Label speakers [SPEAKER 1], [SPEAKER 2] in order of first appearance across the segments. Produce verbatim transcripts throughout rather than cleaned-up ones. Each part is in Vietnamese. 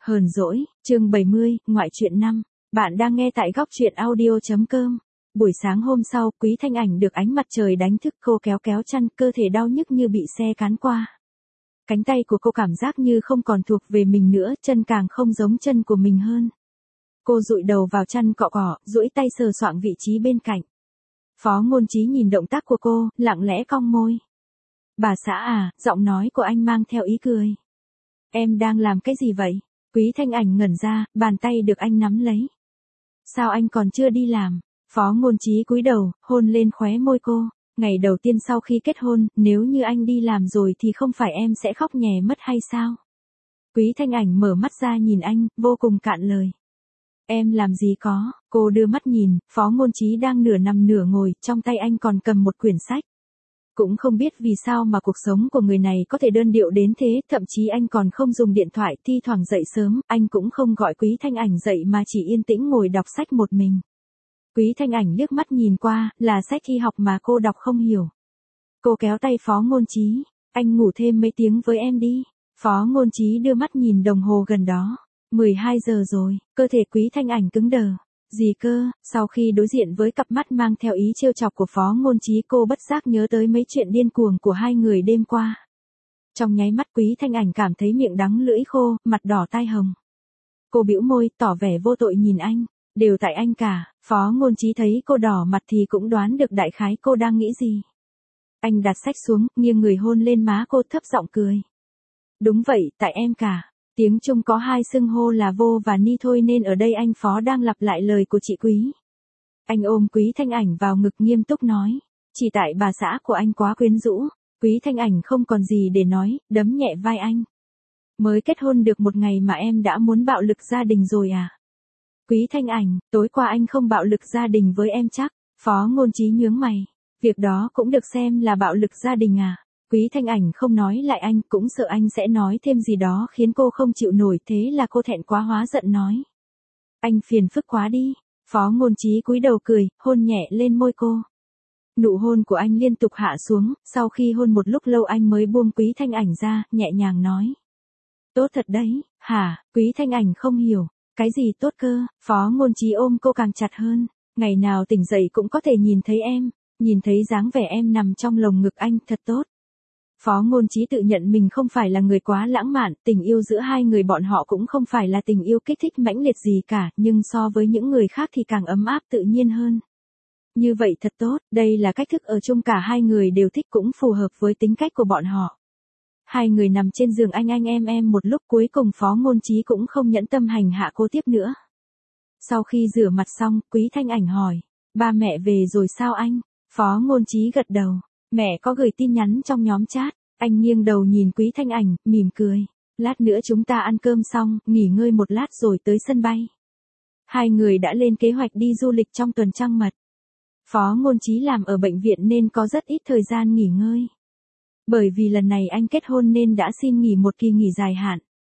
[SPEAKER 1] Hờn dỗi, chương bảy mươi, ngoại truyện năm. Bạn đang nghe tại góc truyện audio.com. Buổi sáng hôm sau, Quý Thanh Ảnh được ánh mặt trời đánh thức, cô kéo kéo chăn, cơ thể đau nhức như bị xe cán qua. Cánh tay của cô cảm giác như không còn thuộc về mình nữa, chân càng không giống chân của mình hơn. Cô dụi đầu vào chăn cọ cọ, duỗi tay sờ soạng vị trí bên cạnh. Phó Ngôn Chí nhìn động tác của cô, lặng lẽ cong môi. Bà xã à, giọng nói của anh mang theo ý cười. Em đang làm cái gì vậy? Quý Thanh Ảnh ngẩn ra, bàn tay được anh nắm lấy. Sao anh còn chưa đi làm? Phó Ngôn Chí cúi đầu, hôn lên khóe môi cô. Ngày đầu tiên sau khi kết hôn, nếu như anh đi làm rồi thì không phải em sẽ khóc nhè mất hay sao? Quý Thanh Ảnh mở mắt ra nhìn anh, vô cùng cạn lời. Em làm gì có? Cô đưa mắt nhìn, Phó Ngôn Chí đang nửa nằm nửa ngồi, trong tay anh còn cầm một quyển sách. Cũng không biết vì sao mà cuộc sống của người này có thể đơn điệu đến thế, thậm chí anh còn không dùng điện thoại, thi thoảng dậy sớm, anh cũng không gọi Quý Thanh Ảnh dậy mà chỉ yên tĩnh ngồi đọc sách một mình. Quý Thanh Ảnh liếc mắt nhìn qua, là sách y học mà cô đọc không hiểu. Cô kéo tay Phó Ngôn Chí, anh ngủ thêm mấy tiếng với em đi. Phó Ngôn Chí đưa mắt nhìn đồng hồ gần đó. mười hai giờ rồi, cơ thể Quý Thanh Ảnh cứng đờ. Gì cơ? Sau khi đối diện với cặp mắt mang theo ý trêu chọc của Phó Ngôn Chí, cô bất giác nhớ tới mấy chuyện điên cuồng của hai người đêm qua. Trong nháy mắt Quý Thanh Ảnh cảm thấy miệng đắng lưỡi khô, mặt đỏ tai hồng. Cô bĩu môi, tỏ vẻ vô tội nhìn anh. Đều tại anh cả. Phó Ngôn Chí thấy cô đỏ mặt thì cũng đoán được đại khái cô đang nghĩ gì. Anh đặt sách xuống, nghiêng người hôn lên má cô, thấp giọng cười. Đúng vậy, tại em cả. Tiếng Trung có hai xưng hô là vô và ni thôi, nên ở đây anh Phó đang lặp lại lời của chị Quý. Anh ôm Quý Thanh Ảnh vào ngực nghiêm túc nói. Chỉ tại bà xã của anh quá quyến rũ. Quý Thanh Ảnh không còn gì để nói, đấm nhẹ vai anh. Mới kết hôn được một ngày mà em đã muốn bạo lực gia đình rồi à? Quý Thanh Ảnh, tối qua anh không bạo lực gia đình với em chắc? Phó Ngôn Chí nhướng mày. Việc đó cũng được xem là bạo lực gia đình à? Quý Thanh Ảnh không nói lại anh, cũng sợ anh sẽ nói thêm gì đó khiến cô không chịu nổi, thế là cô thẹn quá hóa giận nói. Anh phiền phức quá đi. Phó Ngôn Chí cúi đầu cười, hôn nhẹ lên môi cô. Nụ hôn của anh liên tục hạ xuống, sau khi hôn một lúc lâu anh mới buông Quý Thanh Ảnh ra, nhẹ nhàng nói. Tốt thật đấy, hả? Quý Thanh Ảnh không hiểu. Cái gì tốt cơ? Phó Ngôn Chí ôm cô càng chặt hơn. Ngày nào tỉnh dậy cũng có thể nhìn thấy em, nhìn thấy dáng vẻ em nằm trong lồng ngực anh, thật tốt. Phó Ngôn Chí tự nhận mình không phải là người quá lãng mạn, tình yêu giữa hai người bọn họ cũng không phải là tình yêu kích thích mãnh liệt gì cả, nhưng so với những người khác thì càng ấm áp tự nhiên hơn. Như vậy thật tốt, đây là cách thức ở chung cả hai người đều thích, cũng phù hợp với tính cách của bọn họ. Hai người nằm trên giường anh anh em em một lúc, cuối cùng Phó Ngôn Chí cũng không nhẫn tâm hành hạ cô tiếp nữa. Sau khi rửa mặt xong, Quý Thanh Ảnh hỏi, ba mẹ về rồi sao anh? Phó Ngôn Chí gật đầu, mẹ có gửi tin nhắn trong nhóm chat. Anh nghiêng đầu nhìn Quý Thanh Ảnh, mỉm cười. Lát nữa chúng ta ăn cơm xong, nghỉ ngơi một lát rồi tới sân bay. Hai người đã lên kế hoạch đi du lịch trong tuần trăng mật. Phó Ngôn Chí làm ở bệnh viện nên có rất ít thời gian nghỉ ngơi. Bởi vì lần này anh kết hôn nên đã xin nghỉ một kỳ nghỉ dài hạn.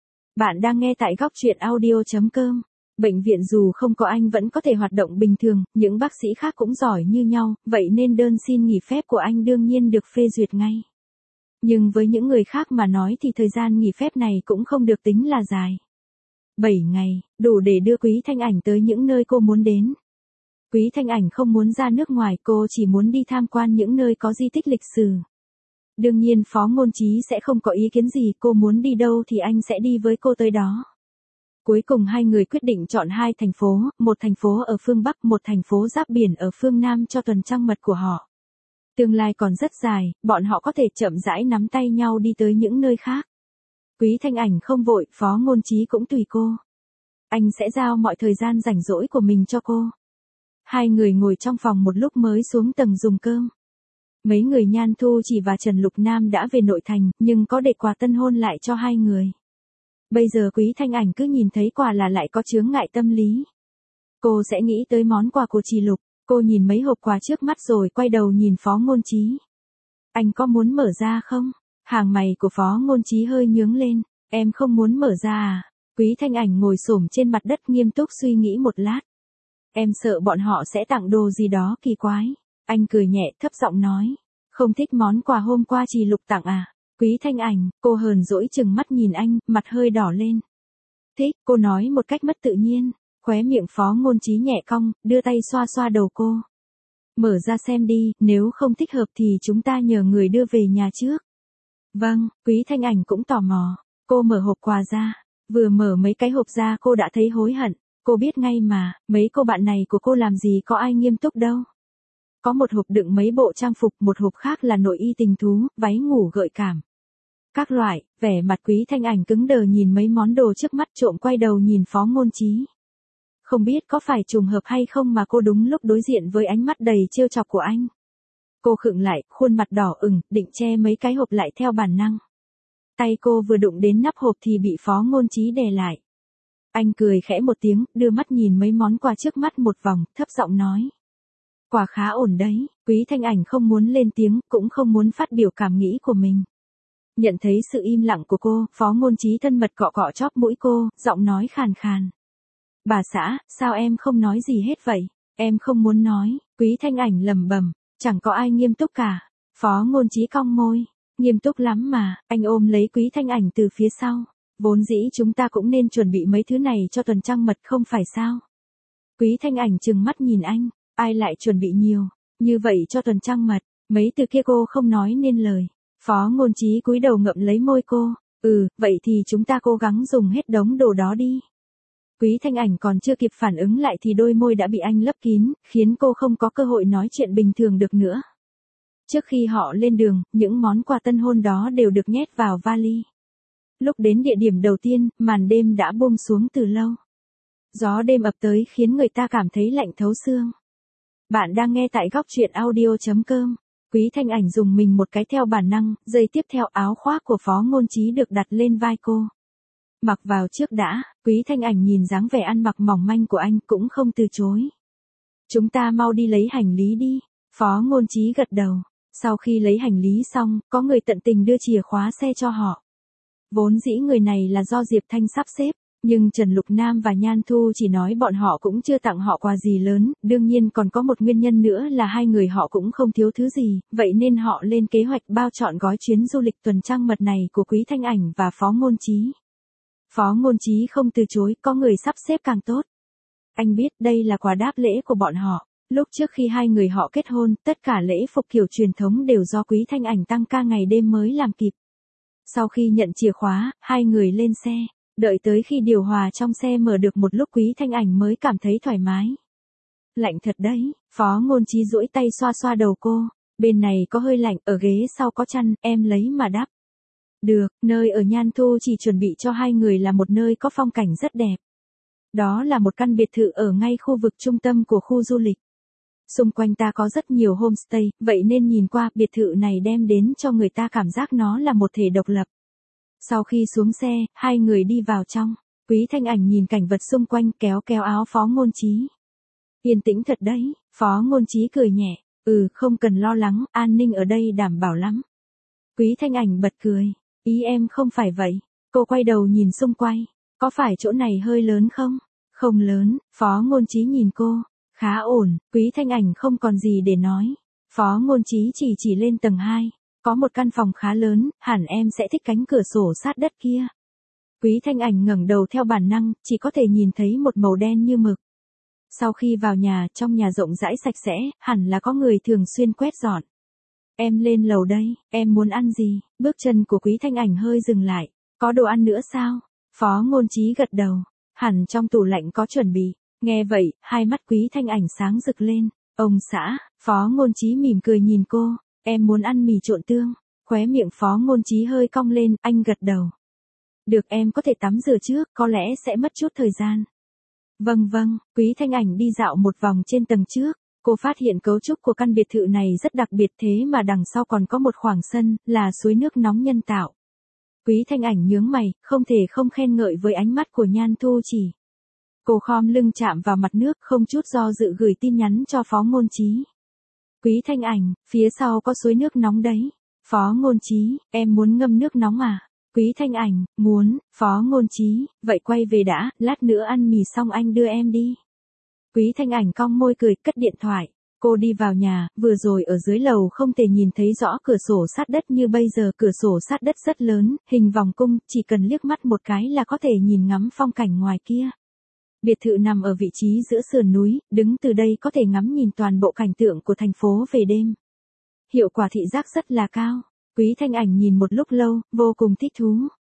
[SPEAKER 1] Bạn đang nghe tại góc truyện audio.com. Bệnh viện dù không có anh vẫn có thể hoạt động bình thường, những bác sĩ khác cũng giỏi như nhau, vậy nên đơn xin nghỉ phép của anh đương nhiên được phê duyệt ngay. Nhưng với những người khác mà nói thì thời gian nghỉ phép này cũng không được tính là dài. bảy ngày, đủ để đưa Quý Thanh Ảnh tới những nơi cô muốn đến. Quý Thanh Ảnh không muốn ra nước ngoài, cô chỉ muốn đi tham quan những nơi có di tích lịch sử. Đương nhiên Phó Ngôn Chí sẽ không có ý kiến gì, cô muốn đi đâu thì anh sẽ đi với cô tới đó. Cuối cùng hai người quyết định chọn hai thành phố, một thành phố ở phương Bắc, một thành phố giáp biển ở phương Nam cho tuần trăng mật của họ. Tương lai còn rất dài, bọn họ có thể chậm rãi nắm tay nhau đi tới những nơi khác. Quý Thanh Ảnh không vội, Phó Ngôn Chí cũng tùy cô. Anh sẽ giao mọi thời gian rảnh rỗi của mình cho cô. Hai người ngồi trong phòng một lúc mới xuống tầng dùng cơm. Mấy người Nhan Thu Chỉ và Trần Lục Nam đã về nội thành, nhưng có để quà tân hôn lại cho hai người. Bây giờ Quý Thanh Ảnh cứ nhìn thấy quà là lại có chướng ngại tâm lý. Cô sẽ nghĩ tới món quà của Trì Lục. Cô nhìn mấy hộp quà trước mắt rồi quay đầu nhìn Phó Ngôn Chí. Anh có muốn mở ra không? Hàng mày của Phó Ngôn Chí hơi nhướng lên. Em không muốn mở ra à? Quý Thanh Ảnh ngồi xổm trên mặt đất nghiêm túc suy nghĩ một lát. Em sợ bọn họ sẽ tặng đồ gì đó kỳ quái. Anh cười nhẹ thấp giọng nói. Không thích món quà hôm qua Trì Lục tặng à? Quý Thanh Ảnh, cô hờn dỗi chừng mắt nhìn anh, mặt hơi đỏ lên. Thích, cô nói một cách mất tự nhiên. Khóe miệng Phó Ngôn Chí nhẹ cong, đưa tay xoa xoa đầu cô. Mở ra xem đi, nếu không thích hợp thì chúng ta nhờ người đưa về nhà trước. Vâng, Quý Thanh Ảnh cũng tò mò. Cô mở hộp quà ra. Vừa mở mấy cái hộp ra cô đã thấy hối hận. Cô biết ngay mà, mấy cô bạn này của cô làm gì có ai nghiêm túc đâu. Có một hộp đựng mấy bộ trang phục, một hộp khác là nội y tình thú, váy ngủ gợi cảm. Các loại, vẻ mặt Quý Thanh Ảnh cứng đờ nhìn mấy món đồ trước mắt, trộm quay đầu nhìn Phó Ngôn Chí. Không biết có phải trùng hợp hay không mà cô đúng lúc đối diện với ánh mắt đầy trêu chọc của anh. Cô khựng lại, khuôn mặt đỏ ửng, định che mấy cái hộp lại theo bản năng. Tay cô vừa đụng đến nắp hộp thì bị Phó Ngôn Chí đè lại. Anh cười khẽ một tiếng, đưa mắt nhìn mấy món quà trước mắt một vòng, thấp giọng nói. Quà khá ổn đấy. Quý Thanh Ảnh không muốn lên tiếng, cũng không muốn phát biểu cảm nghĩ của mình. Nhận thấy sự im lặng của cô, Phó Ngôn Chí thân mật cọ cọ chóp mũi cô, giọng nói khàn khàn. Bà xã, sao em không nói gì hết vậy? Em không muốn nói. Quý Thanh Ảnh lẩm bẩm, chẳng có ai nghiêm túc cả. Phó Ngôn Chí cong môi, nghiêm túc lắm mà. Anh ôm lấy Quý Thanh Ảnh từ phía sau. Vốn dĩ chúng ta cũng nên chuẩn bị mấy thứ này cho tuần trăng mật không phải sao? Quý Thanh Ảnh trừng mắt nhìn anh, ai lại chuẩn bị nhiều, như vậy cho tuần trăng mật, mấy từ kia cô không nói nên lời. Phó Ngôn Chí cúi đầu ngậm lấy môi cô, ừ, vậy thì chúng ta cố gắng dùng hết đống đồ đó đi. Quý Thanh Ảnh còn chưa kịp phản ứng lại thì đôi môi đã bị anh lấp kín, khiến cô không có cơ hội nói chuyện bình thường được nữa. Trước khi họ lên đường, những món quà tân hôn đó đều được nhét vào vali. Lúc đến địa điểm đầu tiên, màn đêm đã buông xuống từ lâu. Gió đêm ập tới khiến người ta cảm thấy lạnh thấu xương. Bạn đang nghe tại góc truyện audio chấm com. Quý Thanh Ảnh dùng mình một cái theo bản năng, giây tiếp theo áo khoác của Phó Ngôn Chí được đặt lên vai cô. Mặc vào trước đã, Quý Thanh Ảnh nhìn dáng vẻ ăn mặc mỏng manh của anh cũng không từ chối. Chúng ta mau đi lấy hành lý đi. Phó Ngôn Chí gật đầu. Sau khi lấy hành lý xong, có người tận tình đưa chìa khóa xe cho họ. Vốn dĩ người này là do Diệp Thanh sắp xếp, nhưng Trần Lục Nam và Nhan Thu chỉ nói bọn họ cũng chưa tặng họ quà gì lớn, đương nhiên còn có một nguyên nhân nữa là hai người họ cũng không thiếu thứ gì, vậy nên họ lên kế hoạch bao trọn gói chuyến du lịch tuần trăng mật này của Quý Thanh Ảnh và Phó Ngôn Chí. Phó Ngôn Chí không từ chối, có người sắp xếp càng tốt. Anh biết đây là quà đáp lễ của bọn họ. Lúc trước khi hai người họ kết hôn, tất cả lễ phục kiểu truyền thống đều do Quý Thanh Ảnh tăng ca ngày đêm mới làm kịp. Sau khi nhận chìa khóa, hai người lên xe, đợi tới khi điều hòa trong xe mở được một lúc Quý Thanh Ảnh mới cảm thấy thoải mái. Lạnh thật đấy, Phó Ngôn Chí duỗi tay xoa xoa đầu cô, bên này có hơi lạnh, ở ghế sau có chăn, em lấy mà đắp. Được, nơi ở Nhan Thu chỉ chuẩn bị cho hai người là một nơi có phong cảnh rất đẹp. Đó là một căn biệt thự ở ngay khu vực trung tâm của khu du lịch. Xung quanh ta có rất nhiều homestay, vậy nên nhìn qua biệt thự này đem đến cho người ta cảm giác nó là một thể độc lập. Sau khi xuống xe, hai người đi vào trong. Quý Thanh Ảnh nhìn cảnh vật xung quanh kéo kéo áo Phó Ngôn Chí. Yên tĩnh thật đấy, Phó Ngôn Chí cười nhẹ, ừ không cần lo lắng, an ninh ở đây đảm bảo lắm. Quý Thanh Ảnh bật cười, ý em không phải vậy. Cô quay đầu nhìn xung quanh, có phải chỗ này hơi lớn không? Không lớn, Phó Ngôn Chí nhìn cô. Khá ổn, Quý Thanh Ảnh không còn gì để nói. Phó Ngôn Chí chỉ chỉ lên tầng hai. Có một căn phòng khá lớn, hẳn em sẽ thích cánh cửa sổ sát đất kia. Quý Thanh Ảnh ngẩng đầu theo bản năng, chỉ có thể nhìn thấy một màu đen như mực. Sau khi vào nhà, trong nhà rộng rãi sạch sẽ, hẳn là có người thường xuyên quét dọn. Em lên lầu đây, em muốn ăn gì? Bước chân của Quý Thanh Ảnh hơi dừng lại. Có đồ ăn nữa sao? Phó Ngôn Chí gật đầu. Hẳn trong tủ lạnh có chuẩn bị. Nghe vậy, hai mắt Quý Thanh Ảnh sáng rực lên. Ông xã, Phó Ngôn Chí mỉm cười nhìn cô. Em muốn ăn mì trộn tương. Khóe miệng Phó Ngôn Chí hơi cong lên, anh gật đầu. Được, em có thể tắm rửa trước, có lẽ sẽ mất chút thời gian. Vâng vâng, Quý Thanh Ảnh đi dạo một vòng trên tầng trước. Cô phát hiện cấu trúc của căn biệt thự này rất đặc biệt, thế mà đằng sau còn có một khoảng sân, là suối nước nóng nhân tạo. Quý Thanh Ảnh nhướng mày, không thể không khen ngợi với ánh mắt của Nhan Thu Chỉ. Cô khom lưng chạm vào mặt nước, không chút do dự gửi tin nhắn cho Phó Ngôn Chí. Quý Thanh Ảnh, phía sau có suối nước nóng đấy. Phó Ngôn Chí, em muốn ngâm nước nóng à? Quý Thanh Ảnh, muốn. Phó Ngôn Chí, vậy quay về đã, lát nữa ăn mì xong anh đưa em đi. Quý Thanh Ảnh cong môi cười, cất điện thoại. Cô đi vào nhà, vừa rồi ở dưới lầu không thể nhìn thấy rõ cửa sổ sát đất như bây giờ, cửa sổ sát đất rất lớn, hình vòng cung, chỉ cần liếc mắt một cái là có thể nhìn ngắm phong cảnh ngoài kia. Biệt thự nằm ở vị trí giữa sườn núi, đứng từ đây có thể ngắm nhìn toàn bộ cảnh tượng của thành phố về đêm. Hiệu quả thị giác rất là cao. Quý Thanh Ảnh nhìn một lúc lâu, vô cùng thích thú.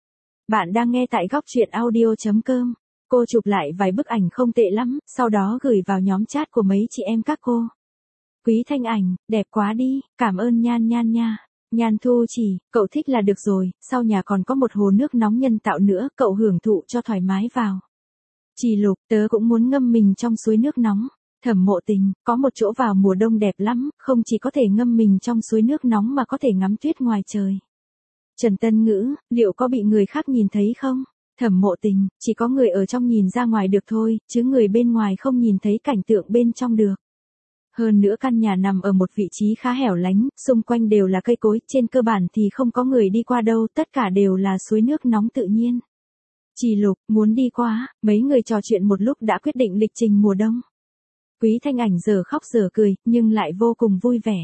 [SPEAKER 1] Bạn đang nghe tại góc truyện audio chấm com. Cô chụp lại vài bức ảnh không tệ lắm, sau đó gửi vào nhóm chat của mấy chị em các cô. Quý Thanh Ảnh, đẹp quá đi, cảm ơn Nhan Nhan nha. Nhan Thu Chỉ, cậu thích là được rồi, sau nhà còn có một hồ nước nóng nhân tạo nữa, cậu hưởng thụ cho thoải mái vào. Chỉ Lục, tớ cũng muốn ngâm mình trong suối nước nóng. Thẩm Mộ Tình, có một chỗ vào mùa đông đẹp lắm, không chỉ có thể ngâm mình trong suối nước nóng mà có thể ngắm tuyết ngoài trời. Trần Tân Ngữ, liệu có bị người khác nhìn thấy không? Thẩm Mộ Tình, chỉ có người ở trong nhìn ra ngoài được thôi, chứ người bên ngoài không nhìn thấy cảnh tượng bên trong được. Hơn nữa căn nhà nằm ở một vị trí khá hẻo lánh, xung quanh đều là cây cối, trên cơ bản thì không có người đi qua đâu, tất cả đều là suối nước nóng tự nhiên. Chỉ Lục, muốn đi qua, mấy người trò chuyện một lúc đã quyết định lịch trình mùa đông. Quý Thanh Ảnh giờ khóc giờ cười, nhưng lại vô cùng vui vẻ.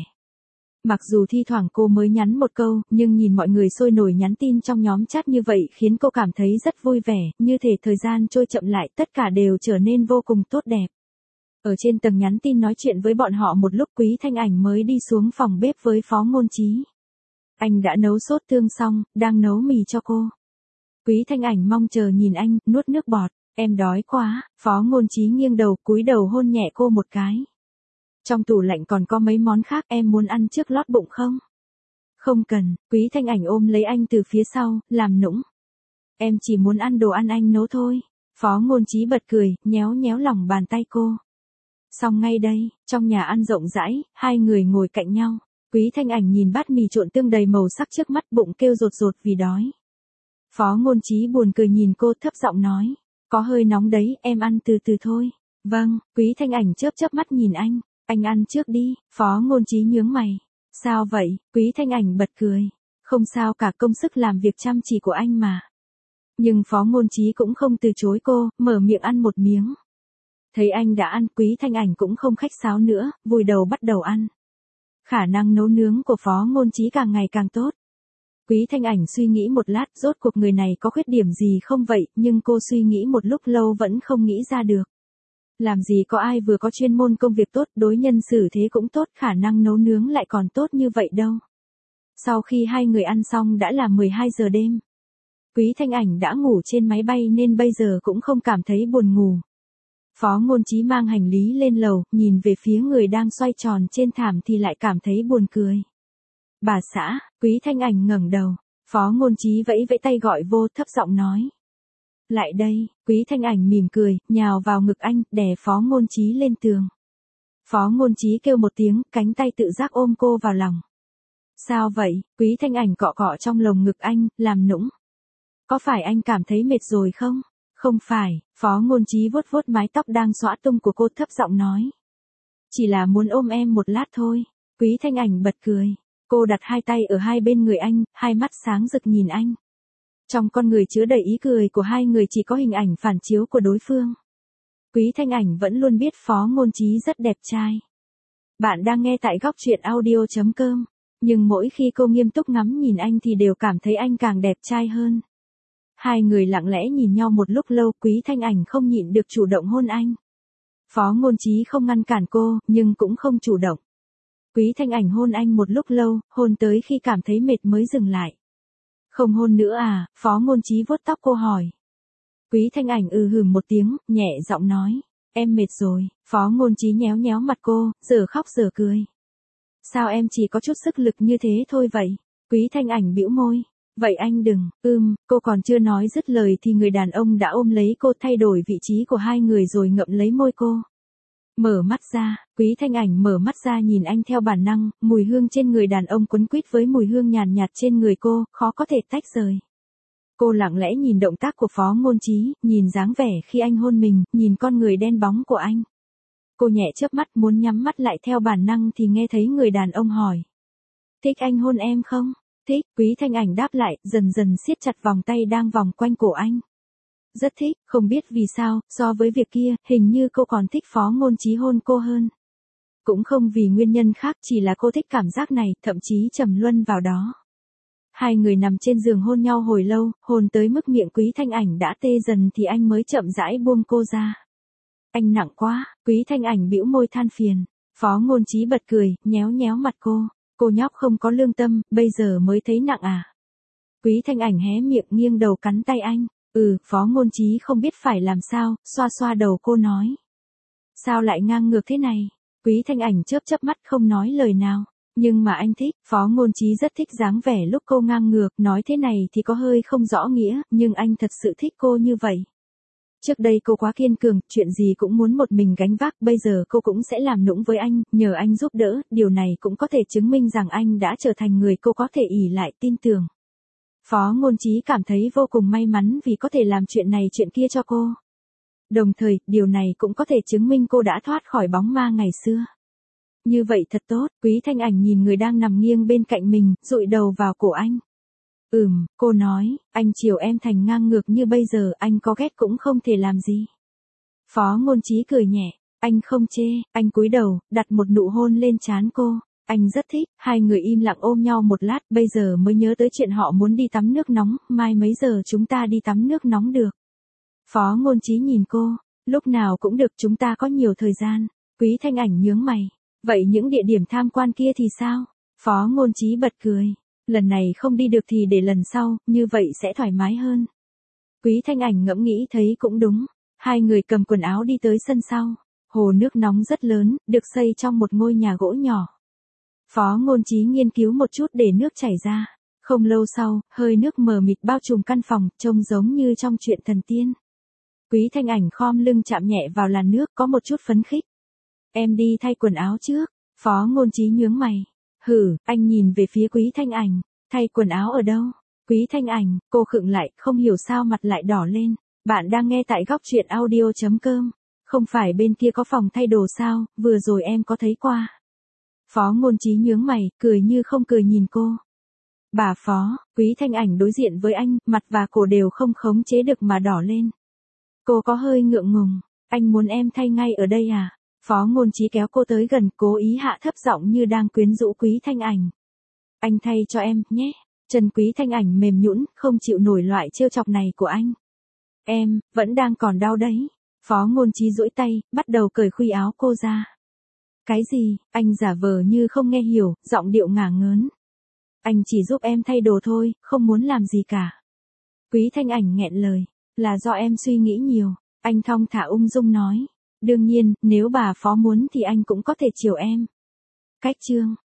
[SPEAKER 1] Mặc dù thi thoảng cô mới nhắn một câu, nhưng nhìn mọi người sôi nổi nhắn tin trong nhóm chat như vậy khiến cô cảm thấy rất vui vẻ, như thể thời gian trôi chậm lại, tất cả đều trở nên vô cùng tốt đẹp. Ở trên tầng nhắn tin nói chuyện với bọn họ một lúc, Quý Thanh Ảnh mới đi xuống phòng bếp với Phó Ngôn Chí. Anh đã nấu sốt tương xong, đang nấu mì cho cô. Quý Thanh Ảnh mong chờ nhìn anh, nuốt nước bọt. Em đói quá. Phó Ngôn Chí nghiêng đầu, cúi đầu hôn nhẹ cô một cái. Trong tủ lạnh còn có mấy món khác, em muốn ăn trước lót bụng không? Không cần. Quý Thanh Ảnh ôm lấy anh từ phía sau, làm nũng. Em chỉ muốn ăn đồ ăn anh nấu thôi. Phó Ngôn Chí bật cười, nhéo nhéo lòng bàn tay cô. Xong ngay đây, trong nhà ăn rộng rãi, hai người ngồi cạnh nhau. Quý Thanh Ảnh nhìn bát mì trộn tương đầy màu sắc trước mắt, bụng kêu rột rột vì đói. Phó Ngôn Chí buồn cười nhìn cô, thấp giọng nói. Có hơi nóng đấy, em ăn từ từ thôi. Vâng. Quý Thanh Ảnh chớp chớp mắt nhìn anh. Anh ăn trước đi. Phó Ngôn Chí nhướng mày. Sao vậy? Quý Thanh Ảnh bật cười. Không sao cả, công sức làm việc chăm chỉ của anh mà. Nhưng Phó Ngôn Chí cũng không từ chối cô, mở miệng ăn một miếng. Thấy anh đã ăn, Quý Thanh Ảnh cũng không khách sáo nữa, vùi đầu bắt đầu ăn. Khả năng nấu nướng của Phó Ngôn Chí càng ngày càng tốt. Quý Thanh Ảnh suy nghĩ một lát, rốt cuộc người này có khuyết điểm gì không vậy, nhưng cô suy nghĩ một lúc lâu vẫn không nghĩ ra được. Làm gì có ai vừa có chuyên môn công việc tốt, đối nhân xử thế cũng tốt, khả năng nấu nướng lại còn tốt như vậy đâu. Sau khi hai người ăn xong đã là mười hai giờ đêm. Quý Thanh Ảnh đã ngủ trên máy bay nên bây giờ cũng không cảm thấy buồn ngủ. Phó Ngôn Chí mang hành lý lên lầu, nhìn về phía người đang xoay tròn trên thảm thì lại cảm thấy buồn cười. Bà xã. Quý Thanh Ảnh ngẩng đầu. Phó Ngôn Chí vẫy vẫy tay gọi vô, thấp giọng nói. Lại đây. Quý Thanh Ảnh mỉm cười, nhào vào ngực anh, đè Phó Ngôn Chí lên tường. Phó Ngôn Chí kêu một tiếng, cánh tay tự giác ôm cô vào lòng. Sao vậy? Quý Thanh Ảnh cọ cọ trong lồng ngực anh, làm nũng. Có phải anh cảm thấy mệt rồi không? Không phải. Phó Ngôn Chí vuốt vuốt mái tóc đang xõa tung của cô, thấp giọng nói. Chỉ là muốn ôm em một lát thôi. Quý Thanh Ảnh bật cười. Cô đặt hai tay ở hai bên người anh, hai mắt sáng rực nhìn anh. Trong con người chứa đầy ý cười của hai người chỉ có hình ảnh phản chiếu của đối phương. Quý Thanh Ảnh vẫn luôn biết Phó Ngôn Chí rất đẹp trai. Bạn đang nghe tại góc truyện audio chấm com. Nhưng mỗi khi cô nghiêm túc ngắm nhìn anh thì đều cảm thấy anh càng đẹp trai hơn. Hai người lặng lẽ nhìn nhau một lúc lâu, Quý Thanh Ảnh không nhịn được chủ động hôn anh. Phó Ngôn Chí không ngăn cản cô, nhưng cũng không chủ động. Quý Thanh Ảnh hôn anh một lúc lâu, hôn tới khi cảm thấy mệt mới dừng lại. Không hôn nữa à? Phó Ngôn Chí vuốt tóc cô hỏi. Quý Thanh Ảnh ừ hừm một tiếng, nhẹ giọng nói. Em mệt rồi. Phó Ngôn Chí nhéo nhéo mặt cô, giờ khóc giờ cười. Sao em chỉ có chút sức lực như thế thôi vậy? Quý Thanh Ảnh bĩu môi. Vậy anh đừng. Ưm, cô còn chưa nói dứt lời thì người đàn ông đã ôm lấy cô, thay đổi vị trí của hai người rồi ngậm lấy môi cô. Mở mắt ra. Quý Thanh Ảnh mở mắt ra nhìn anh theo bản năng, mùi hương trên người đàn ông quấn quýt với mùi hương nhàn nhạt trên người cô, khó có thể tách rời. Cô lặng lẽ nhìn động tác của Phó Ngôn Chí, nhìn dáng vẻ khi anh hôn mình, nhìn con người đen bóng của anh. Cô nhẹ chớp mắt muốn nhắm mắt lại theo bản năng thì nghe thấy người đàn ông hỏi. Thích anh hôn em không? Thích. Quý Thanh Ảnh đáp lại, dần dần siết chặt vòng tay đang vòng quanh cổ anh. Rất thích, không biết vì sao, so với việc kia, hình như cô còn thích Phó Ngôn Chí hôn cô hơn. Cũng không vì nguyên nhân khác, chỉ là cô thích cảm giác này, thậm chí trầm luân vào đó. Hai người nằm trên giường hôn nhau hồi lâu, hôn tới mức miệng Quý Thanh Ảnh đã tê dần thì anh mới chậm rãi buông cô ra. Anh nặng quá, Quý Thanh Ảnh bĩu môi than phiền. Phó Ngôn Chí bật cười, nhéo nhéo mặt cô. Cô nhóc không có lương tâm, bây giờ mới thấy nặng à? Quý Thanh Ảnh hé miệng nghiêng đầu cắn tay anh. Ừ, Phó Ngôn Chí không biết phải làm sao, xoa xoa đầu cô nói. Sao lại ngang ngược thế này? Quý Thanh Ảnh chớp chớp mắt không nói lời nào. Nhưng mà anh thích, Phó Ngôn Chí rất thích dáng vẻ lúc cô ngang ngược, nói thế này thì có hơi không rõ nghĩa, nhưng anh thật sự thích cô như vậy. Trước đây cô quá kiên cường, chuyện gì cũng muốn một mình gánh vác, bây giờ cô cũng sẽ làm nũng với anh, nhờ anh giúp đỡ, điều này cũng có thể chứng minh rằng anh đã trở thành người cô có thể ỷ lại tin tưởng. Phó Ngôn Chí cảm thấy vô cùng may mắn vì có thể làm chuyện này chuyện kia cho cô. Đồng thời, điều này cũng có thể chứng minh cô đã thoát khỏi bóng ma ngày xưa. Như vậy thật tốt, Quý Thanh Ảnh nhìn người đang nằm nghiêng bên cạnh mình, dụi đầu vào cổ anh. Ừm, cô nói, anh chiều em thành ngang ngược như bây giờ, anh có ghét cũng không thể làm gì. Phó Ngôn Chí cười nhẹ, anh không chê, anh cúi đầu, đặt một nụ hôn lên trán cô. Anh rất thích, hai người im lặng ôm nhau một lát, bây giờ mới nhớ tới chuyện họ muốn đi tắm nước nóng, mai mấy giờ chúng ta đi tắm nước nóng được. Phó Ngôn Chí nhìn cô, lúc nào cũng được, chúng ta có nhiều thời gian. Quý Thanh Ảnh nhướng mày, vậy những địa điểm tham quan kia thì sao? Phó Ngôn Chí bật cười, lần này không đi được thì để lần sau, như vậy sẽ thoải mái hơn. Quý Thanh Ảnh ngẫm nghĩ thấy cũng đúng, hai người cầm quần áo đi tới sân sau, hồ nước nóng rất lớn, được xây trong một ngôi nhà gỗ nhỏ. Phó Ngôn Chí nghiên cứu một chút để nước chảy ra, không lâu sau, hơi nước mờ mịt bao trùm căn phòng, trông giống như trong truyện thần tiên. Quý Thanh Ảnh khom lưng chạm nhẹ vào làn nước, có một chút phấn khích. Em đi thay quần áo trước. Phó Ngôn Chí nhướng mày. Hử, anh nhìn về phía Quý Thanh Ảnh. Thay quần áo ở đâu? Quý Thanh Ảnh, cô khựng lại, không hiểu sao mặt lại đỏ lên. Bạn đang nghe tại góc truyện audio chấm com. Không phải bên kia có phòng thay đồ sao, vừa rồi em có thấy qua. Phó Ngôn Chí nhướng mày, cười như không cười nhìn cô. Bà Phó, Quý Thanh Ảnh đối diện với anh, mặt và cổ đều không khống chế được mà đỏ lên. Cô có hơi ngượng ngùng, anh muốn em thay ngay ở đây à? Phó Ngôn Chí kéo cô tới gần, cố ý hạ thấp giọng như đang quyến rũ Quý Thanh Ảnh. Anh thay cho em, nhé. Chân Quý Thanh Ảnh mềm nhũn, không chịu nổi loại trêu chọc này của anh. Em, vẫn đang còn đau đấy. Phó Ngôn Chí duỗi tay, bắt đầu cởi khuy áo cô ra. Cái gì? Anh giả vờ như không nghe hiểu, giọng điệu ngả ngớn. Anh chỉ giúp em thay đồ thôi, không muốn làm gì cả. Quý Thanh Ảnh nghẹn lời. Là do em suy nghĩ nhiều. Anh thong thả ung dung nói. Đương nhiên, nếu bà Phó muốn thì anh cũng có thể chiều em. Cách chương.